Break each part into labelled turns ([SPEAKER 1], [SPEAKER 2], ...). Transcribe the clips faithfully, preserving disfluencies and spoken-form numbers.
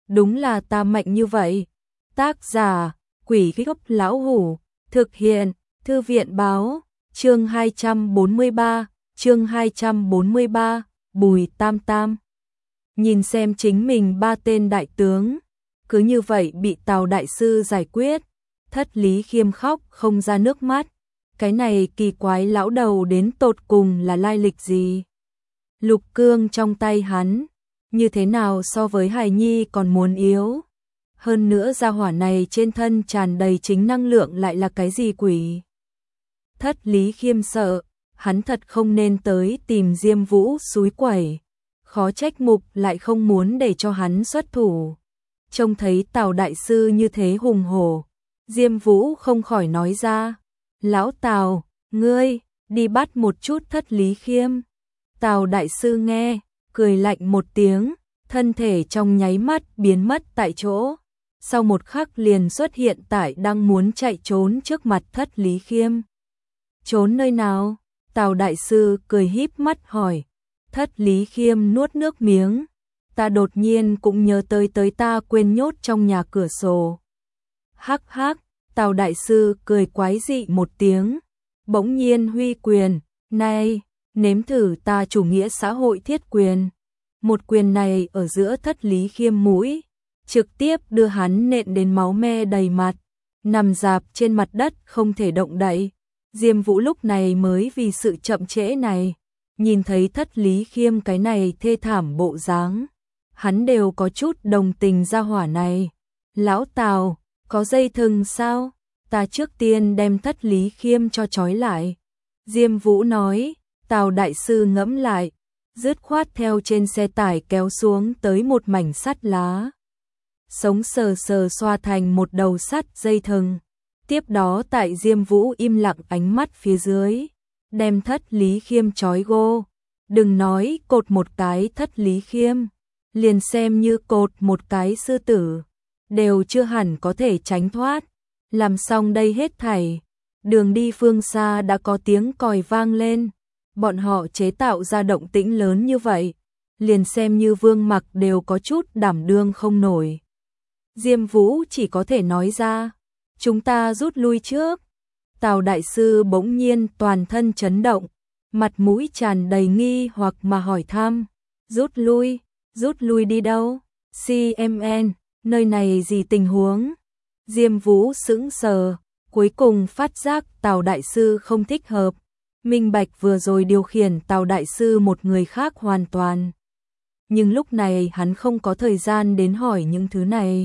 [SPEAKER 1] đúng là ta mạnh như vậy. Tác giả, Quỷ Gốc Lão Hủ, thực hiện, Thư viện Báo, chương hai trăm bốn mươi ba, chương hai trăm bốn mươi ba, Bùi Tam Tam. Nhìn xem chính mình ba tên đại tướng, cứ như vậy bị Tào đại sư giải quyết, Thất Lý Khiêm khóc không ra nước mắt. Cái này kỳ quái lão đầu đến tột cùng là lai lịch gì? Lục cương trong tay hắn, như thế nào so với hài nhi còn muốn yếu? Hơn nữa gia hỏa này trên thân tràn đầy chính năng lượng lại là cái gì quỷ? Thất Lý Khiêm sợ, hắn thật không nên tới tìm Diêm Vũ xúi quẩy. Khó trách Mục lại không muốn để cho hắn xuất thủ. Trông thấy Tào đại sư như thế hùng hổ, Diêm Vũ không khỏi nói ra, lão Tào, ngươi, đi bắt một chút Thất Lý Khiêm. Tào đại sư nghe, cười lạnh một tiếng, thân thể trong nháy mắt biến mất tại chỗ. Sau một khắc liền xuất hiện tại đang muốn chạy trốn trước mặt Thất Lý Khiêm. Trốn nơi nào? Tào đại sư cười híp mắt hỏi. Thất Lý Khiêm nuốt nước miếng. Ta đột nhiên cũng nhớ tới tới ta quên nhốt trong nhà cửa sổ. Hắc hắc, Tào đại sư cười quái dị một tiếng. Bỗng nhiên huy quyền, này, nếm thử ta chủ nghĩa xã hội thiết quyền. Một quyền này ở giữa Thất Lý Khiêm mũi, trực tiếp đưa hắn nện đến máu me đầy mặt, nằm rạp trên mặt đất không thể động đậy. Diêm Vũ lúc này mới vì sự chậm trễ này, nhìn thấy Thất Lý Khiêm cái này thê thảm bộ dáng, hắn đều có chút đồng tình gia hỏa này. Lão Tào, có dây thừng sao? Ta trước tiên đem Thất Lý Khiêm cho trói lại. Diêm Vũ nói. Tào đại sư ngẫm lại, dứt khoát theo trên xe tải kéo xuống tới một mảnh sắt lá. Sống sờ sờ xoa thành một đầu sắt dây thừng. Tiếp đó tại Diêm Vũ im lặng ánh mắt phía dưới, đem Thất Lý Khiêm trói gô. Đừng nói cột một cái Thất Lý Khiêm, liền xem như cột một cái sư tử, đều chưa hẳn có thể tránh thoát. Làm xong đây hết thảy, đường đi phương xa đã có tiếng còi vang lên. Bọn họ chế tạo ra động tĩnh lớn như vậy, liền xem như Vương Mặc đều có chút đảm đương không nổi. Diêm Vũ chỉ có thể nói ra, chúng ta rút lui trước. Tào đại sư bỗng nhiên toàn thân chấn động, mặt mũi tràn đầy nghi hoặc mà hỏi thăm, rút lui, rút lui đi đâu? xê em en, nơi này gì tình huống? Diêm Vũ sững sờ, cuối cùng phát giác Tào đại sư không thích hợp. Minh bạch vừa rồi điều khiển Tào đại sư một người khác hoàn toàn. Nhưng lúc này hắn không có thời gian đến hỏi những thứ này,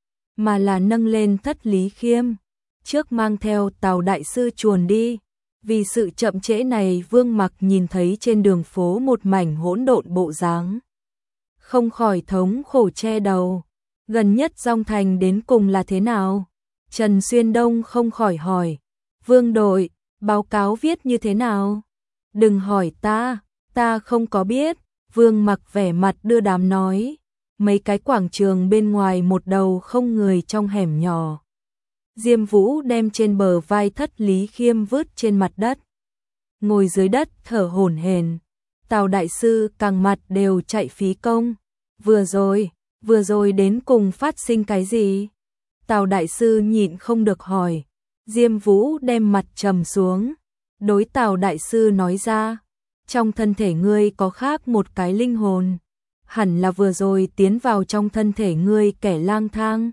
[SPEAKER 1] mà là nâng lên Thất Lý Khiêm, trước mang theo Tào đại sư chuồn đi. Vì sự chậm trễ này Vương Mặc nhìn thấy trên đường phố một mảnh hỗn độn bộ dáng, không khỏi thống khổ che đầu. Gần nhất Dong Thành đến cùng là thế nào? Trần Xuyên Đông không khỏi hỏi. Vương đội, báo cáo viết như thế nào? Đừng hỏi ta, ta không có biết. Vương Mặc vẻ mặt đưa đám nói. Mấy cái quảng trường bên ngoài một đầu không người trong hẻm nhỏ. Diêm Vũ đem trên bờ vai Thất Lý Khiêm vứt trên mặt đất, ngồi dưới đất thở hổn hển. Tào đại sư càng mặt đều chạy phí công. Vừa rồi, vừa rồi đến cùng phát sinh cái gì? Tào đại sư nhịn không được hỏi. Diêm Vũ đem mặt trầm xuống, đối Tào đại sư nói ra, trong thân thể ngươi có khác một cái linh hồn, hẳn là vừa rồi tiến vào trong thân thể ngươi kẻ lang thang.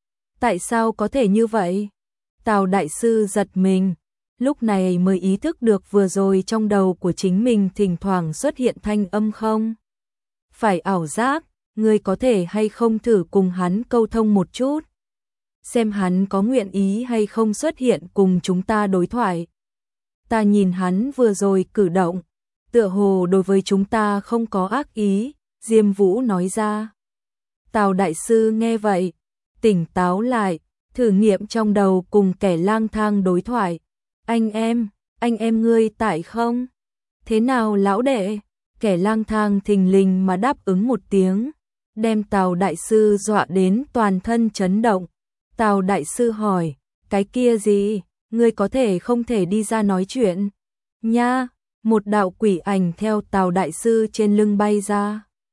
[SPEAKER 1] Tại sao có thể như vậy? Tào đại sư giật mình, lúc này mới ý thức được vừa rồi trong đầu của chính mình thỉnh thoảng xuất hiện thanh âm không phải ảo giác. Ngươi có thể hay không thử cùng hắn câu thông một chút, xem hắn có nguyện ý hay không xuất hiện cùng chúng ta đối thoại. Ta nhìn hắn vừa rồi cử động, tựa hồ đối với chúng ta không có ác ý. Diêm Vũ nói ra. Tào đại sư nghe vậy, tỉnh táo lại, thử nghiệm trong đầu cùng kẻ lang thang đối thoại. Anh em, anh em ngươi tại không? Thế nào lão đệ? Kẻ lang thang thình lình mà đáp ứng một tiếng, đem Tào đại sư dọa đến toàn thân chấn động. Tào đại sư hỏi, cái kia gì? Ngươi có thể không thể đi ra nói chuyện? Nha, một đạo quỷ ảnh theo Tào đại sư trên lưng bay ra.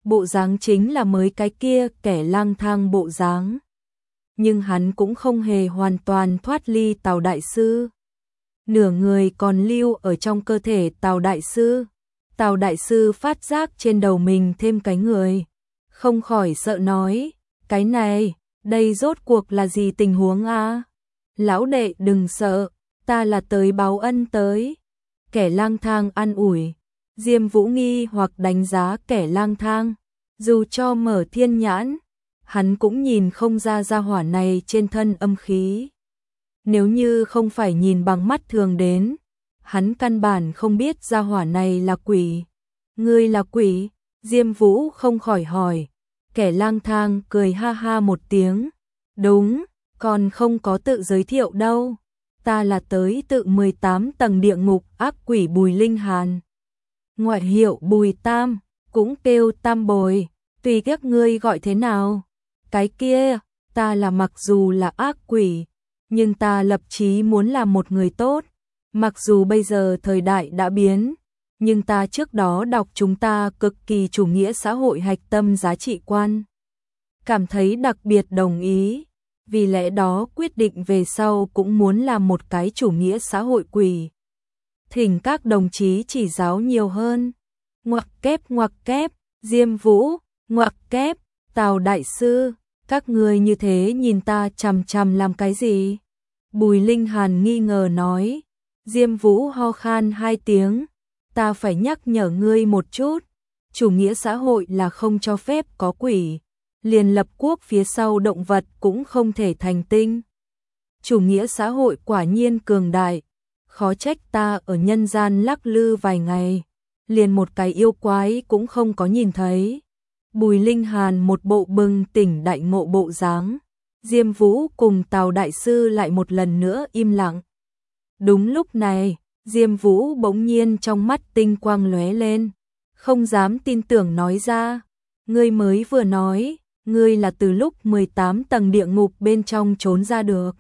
[SPEAKER 1] bộ dáng chính là mới cái kia kẻ lang thang bộ dáng. Nhưng hắn cũng không hề hoàn toàn thoát ly Tào đại sư. Nửa người còn lưu ở trong cơ thể Tào đại sư. Tào đại sư phát giác trên đầu mình thêm cái người, không khỏi sợ nói, cái này, đây rốt cuộc là gì tình huống a? Lão đệ đừng sợ, ta là tới báo ân tới. Kẻ lang thang an ủi. Diêm Vũ nghi hoặc đánh giá kẻ lang thang, dù cho mở thiên nhãn, hắn cũng nhìn không ra gia hỏa này trên thân âm khí. Nếu như không phải nhìn bằng mắt thường đến, hắn căn bản không biết gia hỏa này là quỷ. Ngươi là quỷ? Diêm Vũ không khỏi hỏi. Kẻ lang thang cười ha ha một tiếng. Đúng, còn không có tự giới thiệu đâu. Ta là tới tự mười tám tầng địa ngục ác quỷ Bùi Linh Hàn. Ngoại hiệu Bùi Tam, cũng kêu Tam Bồi, tùy các ngươi gọi thế nào. Cái kia, ta là mặc dù là ác quỷ, nhưng ta lập chí muốn làm một người tốt. Mặc dù bây giờ thời đại đã biến, nhưng ta trước đó đọc chúng ta cực kỳ chủ nghĩa xã hội hạch tâm giá trị quan. Cảm thấy đặc biệt đồng ý, vì lẽ đó quyết định về sau cũng muốn làm một cái chủ nghĩa xã hội quỷ. Thỉnh các đồng chí chỉ giáo nhiều hơn. Ngoặc kép ngoặc kép, Diêm Vũ, ngoặc kép, Tào đại sư, các người như thế nhìn ta chằm chằm làm cái gì? Bùi Linh Hàn nghi ngờ nói. Diêm Vũ ho khan hai tiếng, ta phải nhắc nhở ngươi một chút, chủ nghĩa xã hội là không cho phép có quỷ, liền lập quốc phía sau động vật cũng không thể thành tinh. Chủ nghĩa xã hội quả nhiên cường đại, khó trách ta ở nhân gian lắc lư vài ngày, liền một cái yêu quái cũng không có nhìn thấy. Bùi Linh Hàn một bộ bừng tỉnh đại ngộ bộ dáng. Diêm Vũ cùng Tào đại sư lại một lần nữa im lặng. Đúng lúc này, Diêm Vũ bỗng nhiên trong mắt tinh quang lóe lên, không dám tin tưởng nói ra, ngươi mới vừa nói, ngươi là từ lúc mười tám tầng địa ngục bên trong trốn ra được.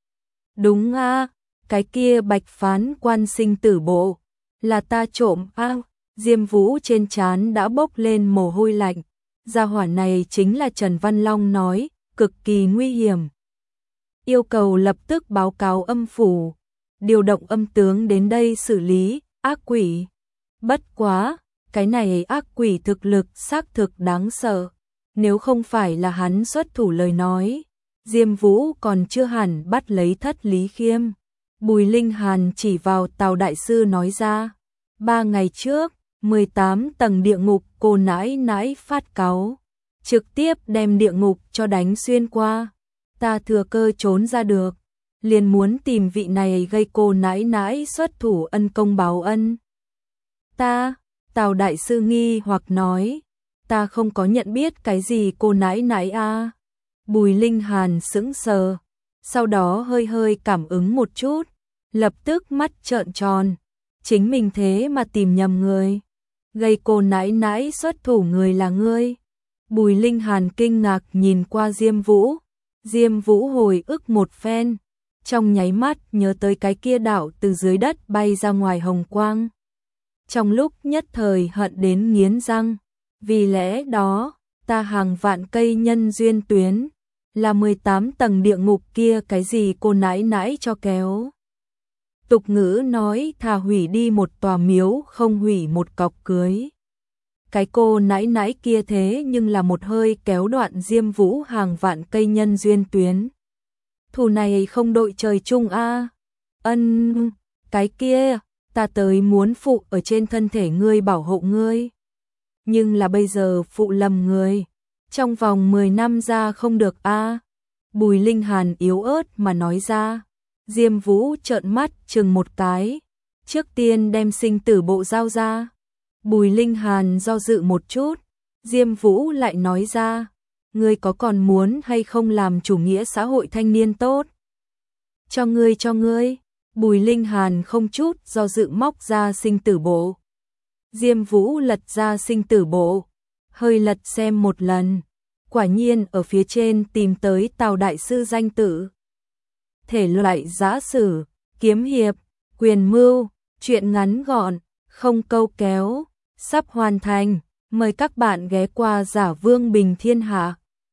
[SPEAKER 1] Đúng a, cái kia Bạch Phán Quan sinh tử bộ, là ta trộm a. Diêm Vũ trên trán đã bốc lên mồ hôi lạnh, gia hỏa này chính là Trần Văn Long nói, cực kỳ nguy hiểm. Yêu cầu lập tức báo cáo âm phủ, điều động âm tướng đến đây xử lý ác quỷ. Bất quá, cái này ác quỷ thực lực xác thực đáng sợ, nếu không phải là hắn xuất thủ lời nói, Diêm Vũ còn chưa hẳn bắt lấy Thất Lý Khiêm. Bùi Linh Hàn chỉ vào Tào đại sư nói ra, ba ngày trước, mười tám tầng địa ngục cô nãi nãi phát cáu, trực tiếp đem địa ngục cho đánh xuyên qua, ta thừa cơ trốn ra được, liền muốn tìm vị này gây cô nãi nãi xuất thủ ân công báo ân. Ta, Tào đại sư nghi hoặc nói, ta không có nhận biết cái gì cô nãi nãi a. Bùi Linh Hàn sững sờ, sau đó hơi hơi cảm ứng một chút, lập tức mắt trợn tròn, chính mình thế mà tìm nhầm người, gây cô nãi nãi xuất thủ người là ngươi. Bùi Linh Hàn kinh ngạc nhìn qua Diêm Vũ, Diêm Vũ hồi ức một phen, trong nháy mắt nhớ tới cái kia đạo từ dưới đất bay ra ngoài hồng quang. Trong lúc nhất thời hận đến nghiến răng, vì lẽ đó, ta hàng vạn cây nhân duyên tuyến, là mười tám tầng địa ngục kia cái gì cô nãi nãi cho kéo. Tục ngữ nói thà hủy đi một tòa miếu không hủy một cọc cưới. Cái cô nãi nãi kia thế nhưng là một hơi kéo đoạn Diêm Vũ hàng vạn cây nhân duyên tuyến. Thù này không đội trời chung a. Ân, cái kia, ta tới muốn phụ ở trên thân thể ngươi bảo hộ ngươi. Nhưng là bây giờ phụ lầm người, trong vòng mười năm ra không được a. Bùi Linh Hàn yếu ớt mà nói ra. Diêm Vũ trợn mắt chừng một cái, trước tiên đem sinh tử bộ giao ra. Bùi Linh Hàn do dự một chút, Diêm Vũ lại nói ra, ngươi có còn muốn hay không làm chủ nghĩa xã hội thanh niên tốt? Cho ngươi cho ngươi. Bùi Linh Hàn không chút do dự móc ra sinh tử bộ. Diêm Vũ lật ra sinh tử bộ, hơi lật xem một lần, quả nhiên ở phía trên tìm tới Tào đại sư danh tự. Thể loại giã sử, kiếm hiệp, quyền mưu, truyện ngắn gọn, không câu kéo, sắp hoàn thành, Mời các bạn ghé qua Giả Vương Bình Thiên Hạ.